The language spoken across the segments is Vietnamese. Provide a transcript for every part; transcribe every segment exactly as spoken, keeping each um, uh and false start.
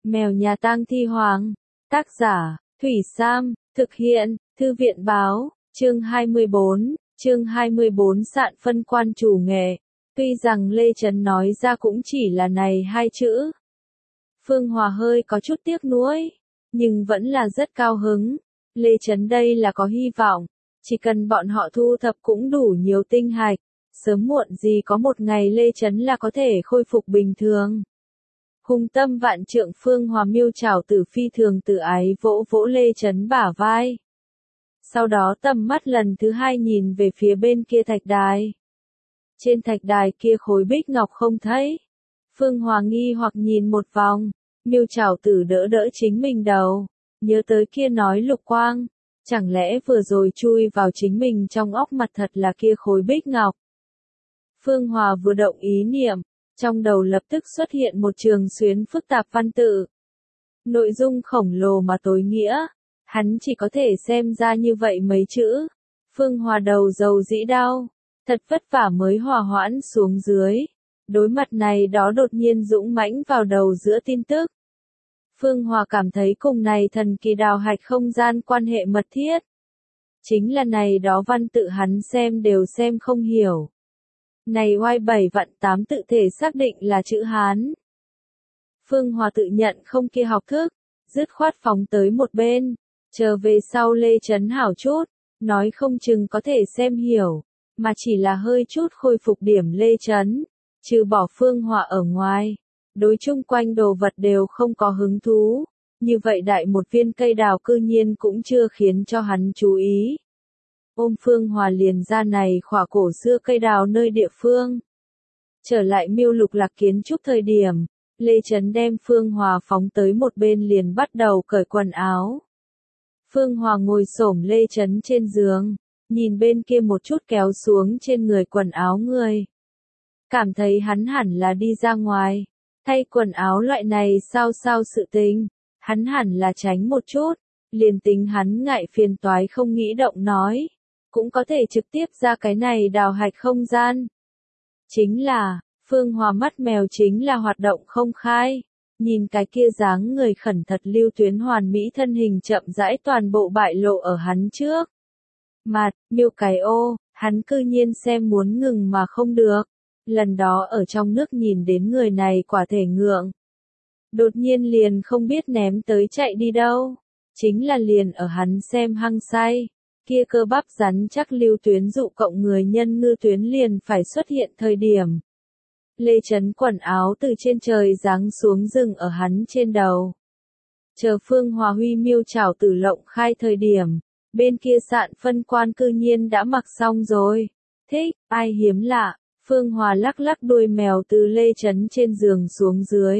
Mèo nhà tang thi hoàng. Tác giả, Thủy Sam, thực hiện, Thư viện báo, chương hai mươi bốn, chương hai mươi bốn sạn phân quan chủ nghệ. Tuy rằng Lê Trấn nói ra cũng chỉ là này hai chữ. Phương Hòa hơi có chút tiếc nuối, nhưng vẫn là rất cao hứng. Lê Trấn đây là có hy vọng, chỉ cần bọn họ thu thập cũng đủ nhiều tinh hạch, sớm muộn gì có một ngày Lê Trấn là có thể khôi phục bình thường. Hùng tâm vạn trượng Phương Hòa miêu trảo tử phi thường tự ái vỗ vỗ Lê Trấn bả vai. Sau đó tầm mắt lần thứ hai nhìn về phía bên kia thạch đài. Trên thạch đài kia khối bích ngọc không thấy. Phương Hòa nghi hoặc nhìn một vòng, miêu trảo tử đỡ đỡ chính mình đầu, nhớ tới kia nói lục quang, chẳng lẽ vừa rồi chui vào chính mình trong óc mặt thật là kia khối bích ngọc. Phương Hòa vừa động ý niệm, trong đầu lập tức xuất hiện một trường xuyến phức tạp văn tự. Nội dung khổng lồ mà tối nghĩa, hắn chỉ có thể xem ra như vậy mấy chữ. Phương Hòa đầu dầu dĩ đau, thật vất vả mới hòa hoãn xuống dưới. Đối mặt này đó đột nhiên dũng mãnh vào đầu giữa tin tức. Phương Hòa cảm thấy cùng này thần kỳ đào hạch không gian quan hệ mật thiết. Chính là này đó văn tự hắn xem đều xem không hiểu. Này oai bảy vạn tám tự thể xác định là chữ Hán. Phương Hòa tự nhận không kia học thức, dứt khoát phóng tới một bên, chờ về sau Lê Trấn hảo chút, nói không chừng có thể xem hiểu, mà chỉ là hơi chút khôi phục điểm Lê Trấn, trừ bỏ Phương Hòa ở ngoài, đối chung quanh đồ vật đều không có hứng thú, như vậy đại một viên cây đào cư nhiên cũng chưa khiến cho hắn chú ý. Ôm Phương Hòa liền ra này khỏa cổ xưa cây đào nơi địa phương. Trở lại miêu lục lạc kiến trúc thời điểm, Lê Trấn đem Phương Hòa phóng tới một bên liền bắt đầu cởi quần áo. Phương Hòa ngồi xổm Lê Trấn trên giường, nhìn bên kia một chút kéo xuống trên người quần áo người. Cảm thấy hắn hẳn là đi ra ngoài, thay quần áo loại này sao sao sự tình, hắn hẳn là tránh một chút, liền tính hắn ngại phiền toái không nghĩ động nói. Cũng có thể trực tiếp ra cái này đào hạch không gian. Chính là, Phương Hòa mắt mèo chính là hoạt động không khai, nhìn cái kia dáng người khẩn thật lưu tuyến hoàn mỹ thân hình chậm rãi toàn bộ bại lộ ở hắn trước. Mặt, miêu cái ô, hắn cư nhiên xem muốn ngừng mà không được, lần đó ở trong nước nhìn đến người này quả thể ngượng. Đột nhiên liền không biết ném tới chạy đi đâu, chính là liền ở hắn xem hăng say. Kia cơ bắp rắn chắc lưu tuyến dụ cộng người nhân ngư tuyến liền phải xuất hiện thời điểm. Lê Trấn quần áo từ trên trời giáng xuống rừng ở hắn trên đầu. Chờ Phương Hòa huy miêu trảo tử lộng khai thời điểm, bên kia sạn phân quan cư nhiên đã mặc xong rồi. Thích, ai hiếm lạ, Phương Hòa lắc lắc đuôi mèo từ Lê Trấn trên giường xuống dưới.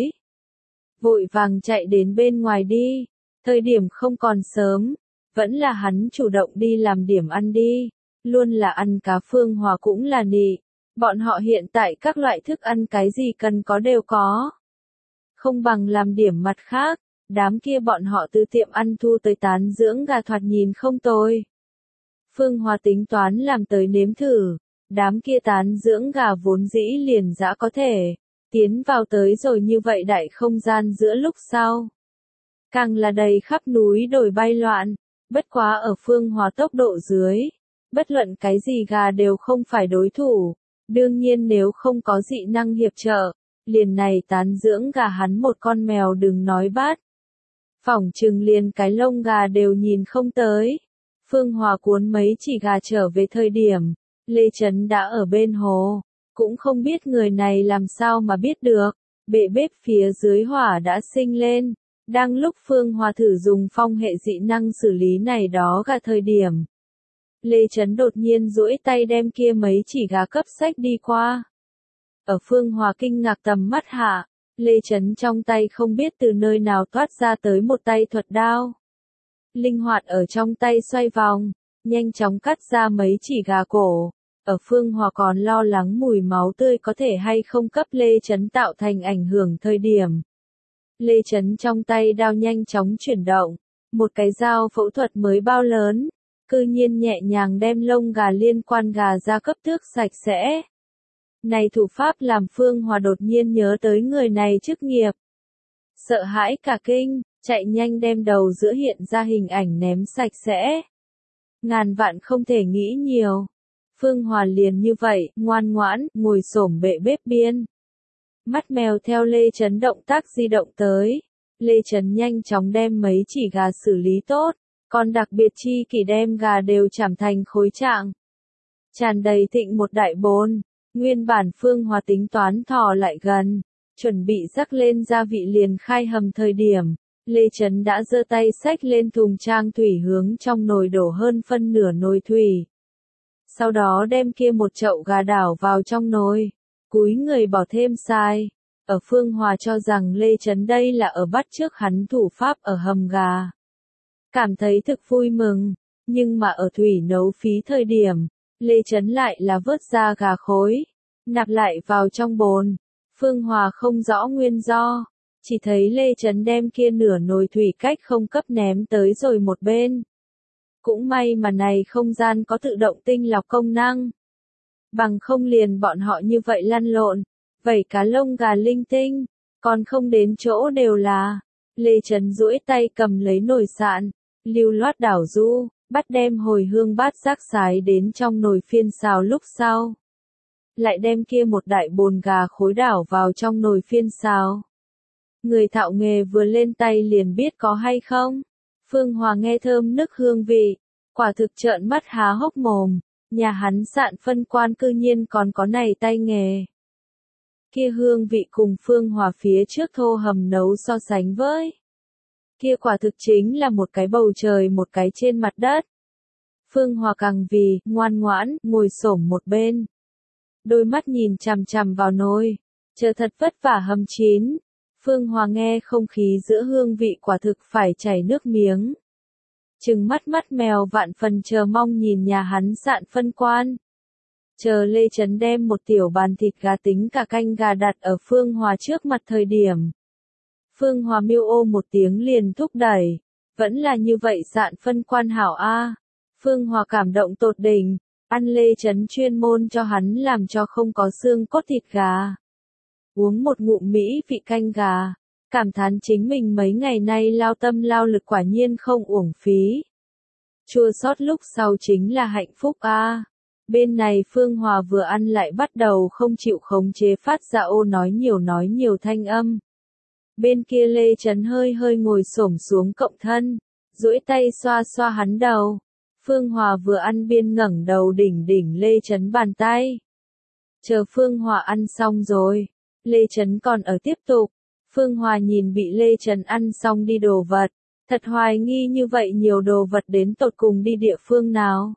Vội vàng chạy đến bên ngoài đi, thời điểm không còn sớm. Vẫn là hắn chủ động đi làm điểm ăn đi, luôn là ăn cá. Phương Hòa cũng là nị, bọn họ hiện tại các loại thức ăn cái gì cần có đều có. Không bằng làm điểm mặt khác, đám kia bọn họ từ tiệm ăn thu tới tán dưỡng gà thoạt nhìn không tồi. Phương Hòa tính toán làm tới nếm thử, đám kia tán dưỡng gà vốn dĩ liền dã có thể, tiến vào tới rồi như vậy đại không gian giữa lúc sau. Càng là đầy khắp núi đồi bay loạn. Bất quá ở Phương Hòa tốc độ dưới, bất luận cái gì gà đều không phải đối thủ, đương nhiên nếu không có dị năng hiệp trợ, liền này tán dưỡng gà hắn một con mèo đừng nói bát. Phỏng chừng liền cái lông gà đều nhìn không tới. Phương Hòa cuốn mấy chỉ gà trở về thời điểm, Lê Trấn đã ở bên hồ, cũng không biết người này làm sao mà biết được, bệ bếp phía dưới hỏa đã sinh lên. Đang lúc Phương Hòa thử dùng phong hệ dị năng xử lý này đó gà thời điểm. Lê Trấn đột nhiên duỗi tay đem kia mấy chỉ gà cấp sách đi qua. Ở Phương Hòa kinh ngạc tầm mắt hạ, Lê Trấn trong tay không biết từ nơi nào toát ra tới một tay thuật đao. Linh hoạt ở trong tay xoay vòng, nhanh chóng cắt ra mấy chỉ gà cổ. Ở Phương Hòa còn lo lắng mùi máu tươi có thể hay không cấp Lê Trấn tạo thành ảnh hưởng thời điểm. Lê Trấn trong tay đao nhanh chóng chuyển động, một cái dao phẫu thuật mới bao lớn, cư nhiên nhẹ nhàng đem lông gà liên quan gà ra cấp tước sạch sẽ. Này thủ pháp làm Phương Hòa đột nhiên nhớ tới người này chức nghiệp. sợ hãi cả kinh, chạy nhanh đem đầu giữa hiện ra hình ảnh ném sạch sẽ. Ngàn vạn không thể nghĩ nhiều. Phương Hòa liền như vậy, ngoan ngoãn, ngồi xổm bệ bếp biên. Mắt mèo theo Lê Chấn động tác di động tới. Lê Chấn nhanh chóng đem mấy chỉ gà xử lý tốt, còn đặc biệt chi kỷ đem gà đều chảm thành khối trạng. Tràn đầy thịnh một đại bồn, nguyên bản Phương Hòa tính toán thò lại gần, chuẩn bị rắc lên gia vị liền khai hầm thời điểm. Lê Chấn đã giơ tay xách lên thùng trang thủy hướng trong nồi đổ hơn phân nửa nồi thủy. Sau đó đem kia một chậu gà đảo vào trong nồi, cúi người bỏ thêm sai. Ở Phương Hòa cho rằng Lê Chấn đây là ở bắt chước hắn thủ pháp ở hầm gà. Cảm thấy thực vui mừng, nhưng mà ở thủy nấu phí thời điểm, Lê Chấn lại là vớt ra gà khối, nạp lại vào trong bồn. Phương Hòa không rõ nguyên do, chỉ thấy Lê Chấn đem kia nửa nồi thủy cách không cấp ném tới rồi một bên. Cũng may mà này không gian có tự động tinh lọc công năng. Bằng không liền bọn họ như vậy lăn lộn, vẩy cá lông gà linh tinh, còn không đến chỗ đều là. Lê Chấn duỗi tay cầm lấy nồi sạn, lưu loát đảo du, bắt đem hồi hương bát giác sái đến trong nồi phiên xào lúc sau. Lại đem kia một đại bồn gà khối đảo vào trong nồi phiên xào. Người thạo nghề vừa lên tay liền biết có hay không. Phương Hòa nghe thơm nức hương vị, quả thực trợn mắt há hốc mồm, nhà hắn sạn phân quan cư nhiên còn có này tay nghề. Kia hương vị cùng Phương Hòa phía trước thô hầm nấu so sánh với. Kia quả thực chính là một cái bầu trời một cái trên mặt đất. Phương Hòa càng vì, ngoan ngoãn, ngồi xổm một bên. Đôi mắt nhìn chằm chằm vào nồi, chờ thật vất vả hầm chín. Phương Hòa nghe không khí giữa hương vị quả thực phải chảy nước miếng. Trừng mắt mắt mèo vạn phần chờ mong nhìn nhà hắn sạn phân quan. Chờ Lê Chấn đem một tiểu bàn thịt gà tính cả canh gà đặt ở Phương Hòa trước mặt thời điểm. Phương Hòa miêu ô một tiếng liền thúc đẩy. Vẫn là như vậy sạn phân quan hảo a. Phương Hòa cảm động tột đỉnh, ăn Lê Chấn chuyên môn cho hắn làm cho không có xương cốt thịt gà. Uống một ngụm mỹ vị canh gà, cảm thán chính mình mấy ngày nay lao tâm lao lực quả nhiên không uổng phí. Chua xót lúc sau chính là hạnh phúc a. Bên này Phương Hòa vừa ăn lại bắt đầu không chịu khống chế phát ra ô nói nhiều nói nhiều thanh âm. Bên kia Lê Chấn hơi hơi ngồi xổm xuống cộng thân, duỗi tay xoa xoa hắn đầu. Phương Hòa vừa ăn biên ngẩng đầu đỉnh đỉnh Lê Chấn bàn tay. Chờ Phương Hòa ăn xong rồi, Lê Chấn còn ở tiếp tục. Phương Hòa nhìn bị Lê Chấn ăn xong đi đồ vật, thật hoài nghi như vậy nhiều đồ vật đến tột cùng đi địa phương nào.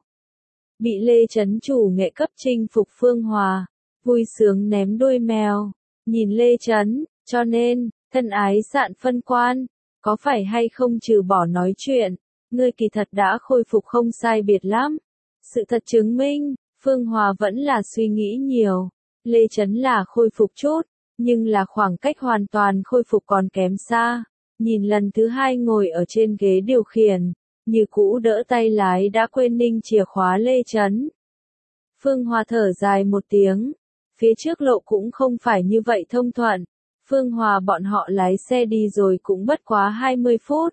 Bị Lê Chấn chủ nghệ cấp chinh phục Phương Hòa, vui sướng ném đuôi mèo, nhìn Lê Chấn, cho nên, thân ái sạn phân quan, có phải hay không trừ bỏ nói chuyện, ngươi kỳ thật đã khôi phục không sai biệt lắm. Sự thật chứng minh, Phương Hòa vẫn là suy nghĩ nhiều, Lê Chấn là khôi phục chút, nhưng là khoảng cách hoàn toàn khôi phục còn kém xa. Nhìn lần thứ hai ngồi ở trên ghế điều khiển, như cũ đỡ tay lái đã quên ninh chìa khóa Lê Chấn. Phương Hòa thở dài một tiếng, phía trước lộ cũng không phải như vậy thông thuận. Phương Hòa bọn họ lái xe đi rồi cũng bất quá hai mươi phút.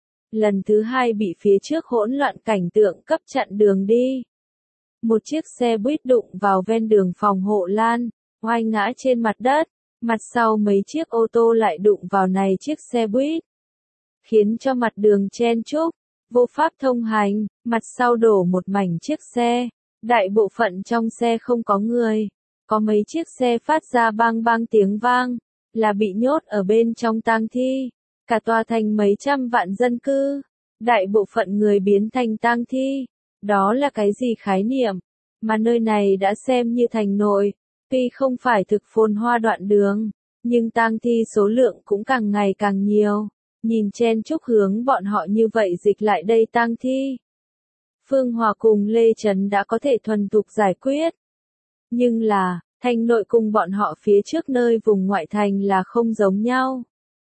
Lần thứ hai bị phía trước hỗn loạn cảnh tượng cấp chặn đường đi. Một chiếc xe buýt đụng vào ven đường phòng hộ lan, oai ngã trên mặt đất, mặt sau mấy chiếc ô tô lại đụng vào này chiếc xe buýt. Khiến cho mặt đường chen chúc, vô pháp thông hành, mặt sau đổ một mảnh chiếc xe, đại bộ phận trong xe không có người, có mấy chiếc xe phát ra bang bang tiếng vang, là bị nhốt ở bên trong tang thi, cả tòa thành mấy trăm vạn dân cư, đại bộ phận người biến thành tang thi, đó là cái gì khái niệm, mà nơi này đã xem như thành nội, tuy không phải thực phồn hoa đoạn đường, nhưng tang thi số lượng cũng càng ngày càng nhiều. Nhìn chen chúc hướng bọn họ như vậy dịch lại đây tang thi. Phương Hòa cùng Lê Chấn đã có thể thuần thục giải quyết. Nhưng là, thành nội cùng bọn họ phía trước nơi vùng ngoại thành là không giống nhau.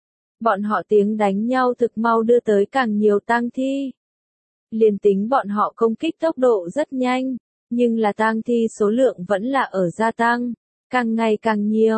Bọn họ tiếng đánh nhau thực mau đưa tới càng nhiều tang thi. Liền tính bọn họ công kích tốc độ rất nhanh, nhưng là tang thi số lượng vẫn là ở gia tăng, càng ngày càng nhiều.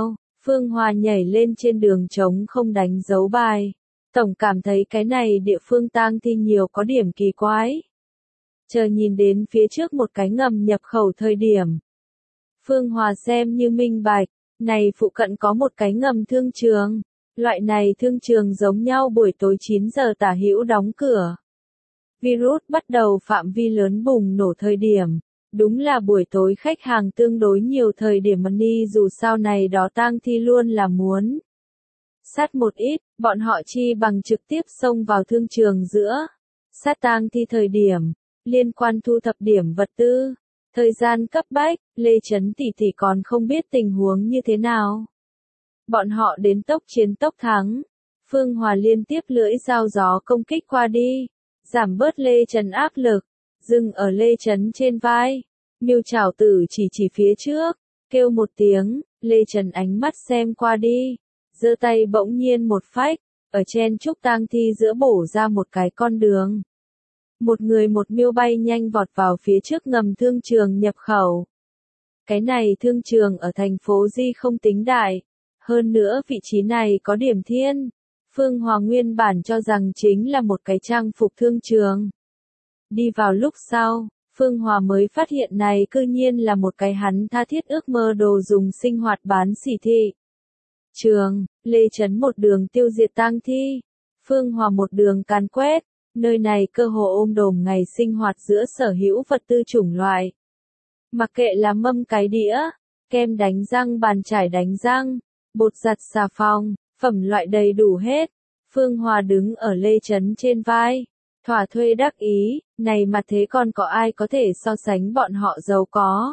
Phương Hòa nhảy lên trên đường trống không đánh dấu bài. Tổng cảm thấy cái này địa phương tang thi nhiều có điểm kỳ quái. Chờ nhìn đến phía trước một cái ngầm nhập khẩu thời điểm. Phương Hòa xem như minh bạch, này phụ cận có một cái ngầm thương trường. Loại này thương trường giống nhau buổi tối chín giờ tả hữu đóng cửa. Virus bắt đầu phạm vi lớn bùng nổ thời điểm. Đúng là buổi tối khách hàng tương đối nhiều thời điểm mà đi dù sao này đó tang thi luôn là muốn. Sát một ít, bọn họ chi bằng trực tiếp xông vào thương trường giữa. Sát tang thi thời điểm, liên quan thu thập điểm vật tư. Thời gian cấp bách, Lê Trấn tỷ tỷ còn không biết tình huống như thế nào. Bọn họ đến tốc chiến tốc thắng. Phương Hòa liên tiếp lưỡi dao gió công kích qua đi. Giảm bớt Lê Trấn áp lực. Dừng ở Lê Trấn trên vai. Miêu Trảo Tử chỉ chỉ phía trước. Kêu một tiếng, Lê Trấn ánh mắt xem qua đi. Giơ tay bỗng nhiên một phách. Ở chen trúc tang thi giữa bổ ra một cái con đường. Một người một miêu bay nhanh vọt vào phía trước ngầm thương trường nhập khẩu. Cái này thương trường ở thành phố Di không tính đại. Hơn nữa vị trí này có điểm thiên. Phương Hòa nguyên bản cho rằng chính là một cái trang phục thương trường. Đi vào lúc sau, Phương Hòa mới phát hiện này cư nhiên là một cái hắn tha thiết ước mơ đồ dùng sinh hoạt bán sỉ thị. Trường, Lê Trấn một đường tiêu diệt tang thi. Phương Hòa một đường càn quét. Nơi này cơ hồ ôm đồm ngày sinh hoạt giữa sở hữu vật tư chủng loại. Mặc kệ là mâm cái đĩa, kem đánh răng bàn chải đánh răng, bột giặt xà phòng, phẩm loại đầy đủ hết. Phương Hòa đứng ở Lê Trấn trên vai. Thỏa thuê đắc ý, này mà thế còn có ai có thể so sánh bọn họ giàu có.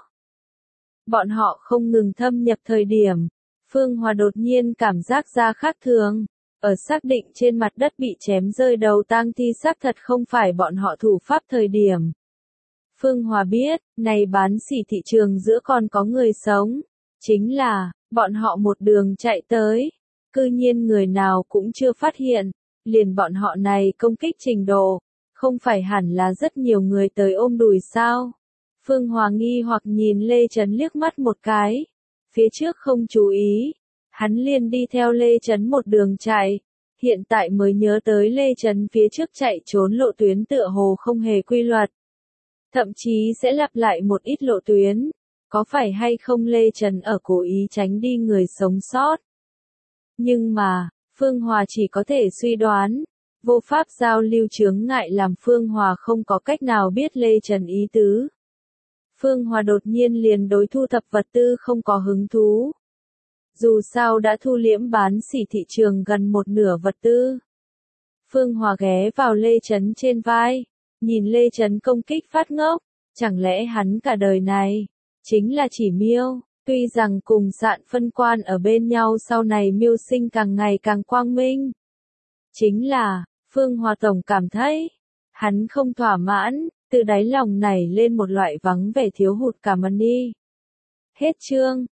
Bọn họ không ngừng thâm nhập thời điểm. Phương Hòa đột nhiên cảm giác ra khác thường. Ở xác định trên mặt đất bị chém rơi đầu tang thi xác thật không phải bọn họ thủ pháp thời điểm. Phương Hòa biết, này bán sỉ thị trường giữa còn có người sống. Chính là, bọn họ một đường chạy tới. Cư nhiên người nào cũng chưa phát hiện. Liền bọn họ này công kích trình độ. Không phải hẳn là rất nhiều người tới ôm đùi sao. Phương Hòa nghi hoặc nhìn Lê Trấn liếc mắt một cái. Phía trước không chú ý. Hắn liền đi theo Lê Trấn một đường chạy. Hiện tại mới nhớ tới Lê Trấn phía trước chạy trốn lộ tuyến tựa hồ không hề quy luật. Thậm chí sẽ lặp lại một ít lộ tuyến. Có phải hay không Lê Trấn ở cố ý tránh đi người sống sót? Nhưng mà, Phương Hòa chỉ có thể suy đoán. Vô pháp giao lưu chướng ngại làm Phương Hòa không có cách nào biết Lê Trấn ý tứ. Phương Hòa đột nhiên liền đối thu thập vật tư không có hứng thú. Dù sao đã thu liễm bán sỉ thị trường gần một nửa vật tư. Phương Hòa ghé vào Lê Trấn trên vai. Nhìn Lê Trấn công kích phát ngốc. Chẳng lẽ hắn cả đời này chính là chỉ miêu. Tuy rằng cùng Sạn phân quan ở bên nhau sau này miêu sinh càng ngày càng quang minh. Chính là, Phương Hòa tổng cảm thấy, hắn không thỏa mãn, từ đáy lòng nảy lên một loại vắng vẻ thiếu hụt cảm ơn đi. Hết chương.